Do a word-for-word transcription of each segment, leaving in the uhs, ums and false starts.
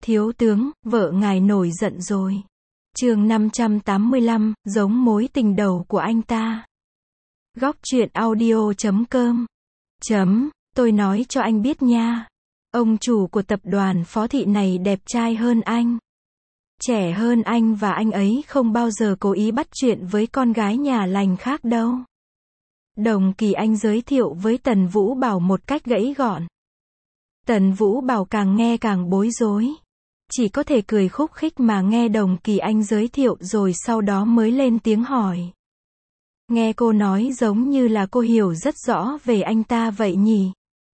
Thiếu tướng, vợ ngài nổi giận rồi. Chương năm trăm tám mươi lăm, giống mối tình đầu của anh ta. Góc truyện audio chấm com. Chấm, tôi nói cho anh biết nha. Ông chủ của tập đoàn Phó Thị này đẹp trai hơn anh. Trẻ hơn anh và anh ấy không bao giờ cố ý bắt chuyện với con gái nhà lành khác đâu. Đồng Kỳ Anh giới thiệu với Tần Vũ Bảo một cách gãy gọn. Tần Vũ Bảo càng nghe càng bối rối. Chỉ có thể cười khúc khích mà nghe Đồng Kỳ Anh giới thiệu rồi sau đó mới lên tiếng hỏi. Nghe cô nói giống như là cô hiểu rất rõ về anh ta vậy nhỉ?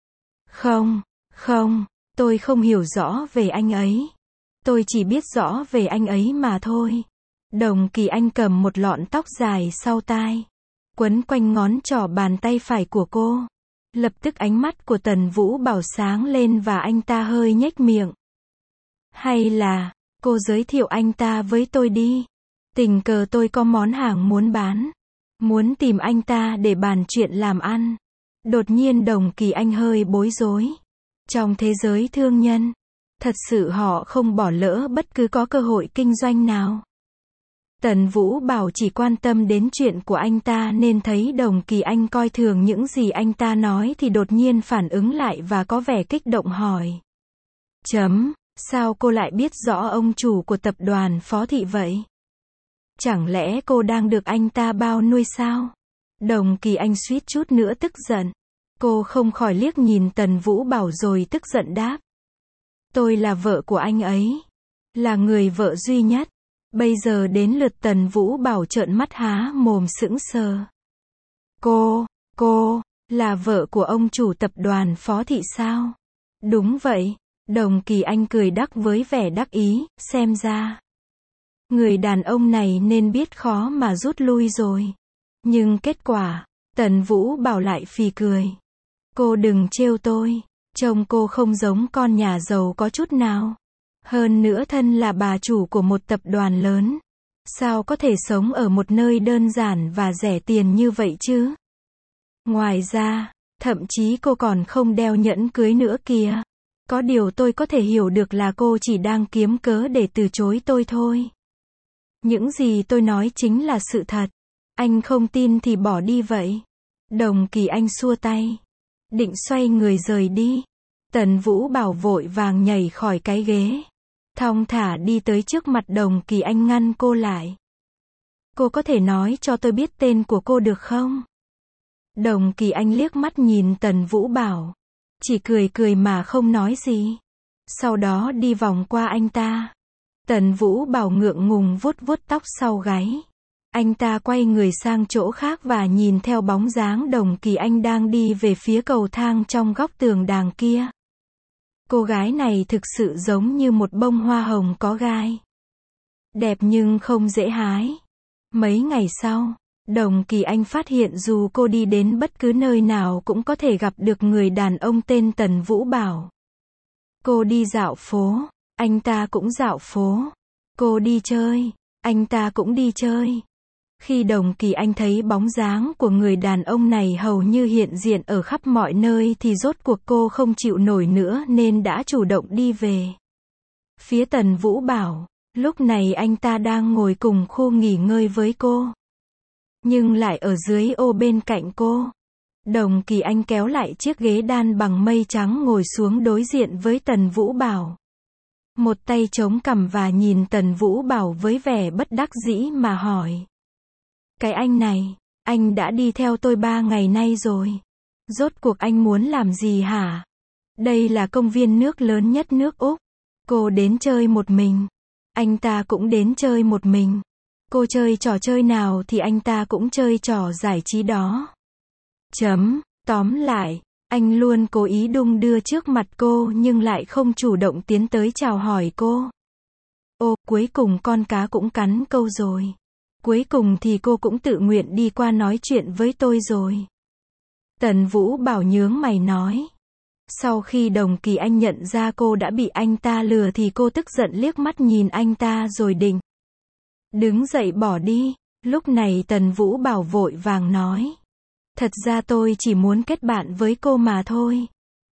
Không, không, tôi không hiểu rõ về anh ấy. Tôi chỉ biết rõ về anh ấy mà thôi. Đồng Kỳ Anh cầm một lọn tóc dài sau tai, quấn quanh ngón trỏ bàn tay phải của cô. Lập tức ánh mắt của Tần Vũ Bảo sáng lên và anh ta hơi nhếch miệng. Hay là, cô giới thiệu anh ta với tôi đi. Tình cờ tôi có món hàng muốn bán. Muốn tìm anh ta để bàn chuyện làm ăn. Đột nhiên Đồng Kỳ Anh hơi bối rối. Trong thế giới thương nhân, thật sự họ không bỏ lỡ bất cứ có cơ hội kinh doanh nào. Tần Vũ Bảo chỉ quan tâm đến chuyện của anh ta nên thấy Đồng Kỳ Anh coi thường những gì anh ta nói thì đột nhiên phản ứng lại và có vẻ kích động hỏi. Chấm, sao cô lại biết rõ ông chủ của tập đoàn Phó Thị vậy? Chẳng lẽ cô đang được anh ta bao nuôi sao? Đồng Kỳ Anh suýt chút nữa tức giận. Cô không khỏi liếc nhìn Tần Vũ Bảo rồi tức giận đáp. Tôi là vợ của anh ấy. Là người vợ duy nhất. Bây giờ đến lượt Tần Vũ Bảo trợn mắt há mồm sững sờ. Cô, cô, là vợ của ông chủ tập đoàn Phó Thị sao? Đúng vậy. Đồng Kỳ Anh cười đắc với vẻ đắc ý, xem ra. Người đàn ông này nên biết khó mà rút lui rồi. Nhưng kết quả, Tần Vũ Bảo lại phì cười. Cô đừng trêu tôi, trông cô không giống con nhà giàu có chút nào. Hơn nữa thân là bà chủ của một tập đoàn lớn. Sao có thể sống ở một nơi đơn giản và rẻ tiền như vậy chứ? Ngoài ra, thậm chí cô còn không đeo nhẫn cưới nữa kìa. Có điều tôi có thể hiểu được là cô chỉ đang kiếm cớ để từ chối tôi thôi. Những gì tôi nói chính là sự thật. Anh không tin thì bỏ đi vậy. Đồng Kỳ Anh xua tay. Định xoay người rời đi. Tần Vũ Bảo vội vàng nhảy khỏi cái ghế. Thong thả đi tới trước mặt Đồng Kỳ Anh ngăn cô lại. Cô có thể nói cho tôi biết tên của cô được không? Đồng Kỳ Anh liếc mắt nhìn Tần Vũ Bảo. Chỉ cười cười mà không nói gì. Sau đó đi vòng qua anh ta. Tần Vũ Bảo ngượng ngùng vuốt vuốt tóc sau gáy. Anh ta quay người sang chỗ khác và nhìn theo bóng dáng Đồng Kỳ Anh đang đi về phía cầu thang trong góc tường đàng kia. Cô gái này thực sự giống như một bông hoa hồng có gai. Đẹp nhưng không dễ hái. Mấy ngày sau, Đồng Kỳ Anh phát hiện dù cô đi đến bất cứ nơi nào cũng có thể gặp được người đàn ông tên Tần Vũ Bảo. Cô đi dạo phố, anh ta cũng dạo phố. Cô đi chơi, anh ta cũng đi chơi. Khi Đồng Kỳ Anh thấy bóng dáng của người đàn ông này hầu như hiện diện ở khắp mọi nơi thì rốt cuộc cô không chịu nổi nữa nên đã chủ động đi về. Phía Tần Vũ Bảo, lúc này anh ta đang ngồi cùng khu nghỉ ngơi với cô. Nhưng lại ở dưới ô bên cạnh cô. Đồng Kỳ Anh kéo lại chiếc ghế đan bằng mây trắng ngồi xuống đối diện với Tần Vũ Bảo. Một tay chống cằm và nhìn Tần Vũ Bảo với vẻ bất đắc dĩ mà hỏi. Cái anh này, anh đã đi theo tôi ba ngày nay rồi. Rốt cuộc anh muốn làm gì hả? Đây là công viên nước lớn nhất nước Úc. Cô đến chơi một mình. Anh ta cũng đến chơi một mình. Cô chơi trò chơi nào thì anh ta cũng chơi trò giải trí đó. Chấm, tóm lại, anh luôn cố ý đung đưa trước mặt cô nhưng lại không chủ động tiến tới chào hỏi cô. Ô, cuối cùng con cá cũng cắn câu rồi. Cuối cùng thì cô cũng tự nguyện đi qua nói chuyện với tôi rồi. Tần Vũ Bảo nhướng mày nói. Sau khi Đồng Kỳ Anh nhận ra cô đã bị anh ta lừa thì cô tức giận liếc mắt nhìn anh ta rồi định đứng dậy bỏ đi. Lúc này Tần Vũ Bảo vội vàng nói. Thật ra tôi chỉ muốn kết bạn với cô mà thôi.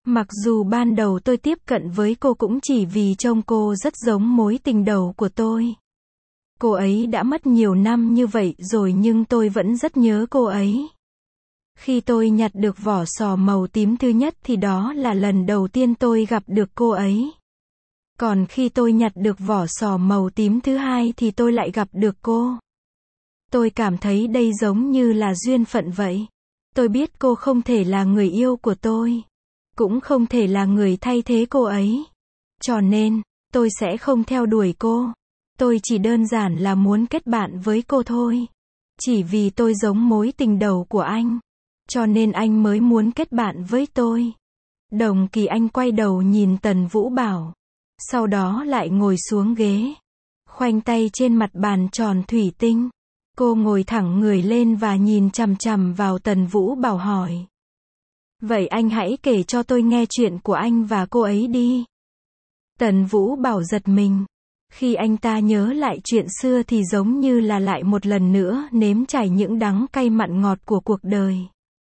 Mặc dù ban đầu tôi tiếp cận với cô cũng chỉ vì trông cô rất giống mối tình đầu của tôi. Cô ấy đã mất nhiều năm như vậy rồi nhưng tôi vẫn rất nhớ cô ấy. Khi tôi nhặt được vỏ sò màu tím thứ nhất thì đó là lần đầu tiên tôi gặp được cô ấy. Còn khi tôi nhặt được vỏ sò màu tím thứ hai thì tôi lại gặp được cô. Tôi cảm thấy đây giống như là duyên phận vậy. Tôi biết cô không thể là người yêu của tôi. Cũng không thể là người thay thế cô ấy. Cho nên, tôi sẽ không theo đuổi cô. Tôi chỉ đơn giản là muốn kết bạn với cô thôi. Chỉ vì tôi giống mối tình đầu của anh. Cho nên anh mới muốn kết bạn với tôi. Đồng Kỳ Anh quay đầu nhìn Tần Vũ Bảo. Sau đó lại ngồi xuống ghế. Khoanh tay trên mặt bàn tròn thủy tinh. Cô ngồi thẳng người lên và nhìn chằm chằm vào Tần Vũ Bảo hỏi. Vậy anh hãy kể cho tôi nghe chuyện của anh và cô ấy đi. Tần Vũ Bảo giật mình. Khi anh ta nhớ lại chuyện xưa thì giống như là lại một lần nữa nếm trải những đắng cay mặn ngọt của cuộc đời.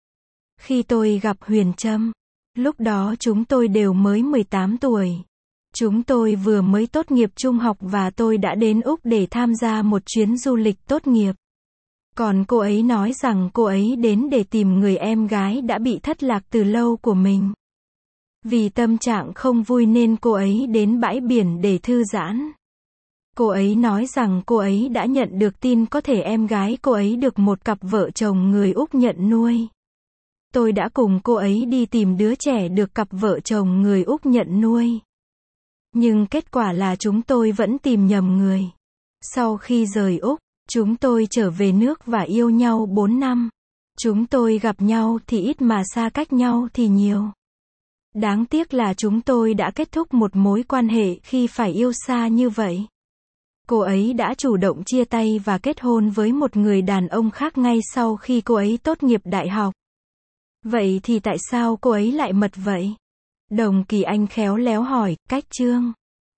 Khi tôi gặp Huyền Trâm, lúc đó chúng tôi đều mới mười tám tuổi. Chúng tôi vừa mới tốt nghiệp trung học và tôi đã đến Úc để tham gia một chuyến du lịch tốt nghiệp. Còn cô ấy nói rằng cô ấy đến để tìm người em gái đã bị thất lạc từ lâu của mình. Vì tâm trạng không vui nên cô ấy đến bãi biển để thư giãn. Cô ấy nói rằng cô ấy đã nhận được tin có thể em gái cô ấy được một cặp vợ chồng người Úc nhận nuôi. Tôi đã cùng cô ấy đi tìm đứa trẻ được cặp vợ chồng người Úc nhận nuôi. Nhưng kết quả là chúng tôi vẫn tìm nhầm người. Sau khi rời Úc, chúng tôi trở về nước và yêu nhau bốn năm. Chúng tôi gặp nhau thì ít mà xa cách nhau thì nhiều. Đáng tiếc là chúng tôi đã kết thúc một mối quan hệ khi phải yêu xa như vậy. Cô ấy đã chủ động chia tay và kết hôn với một người đàn ông khác ngay sau khi cô ấy tốt nghiệp đại học. Vậy thì tại sao cô ấy lại mật vậy? Đồng Kỳ Anh khéo léo hỏi, cách Trương.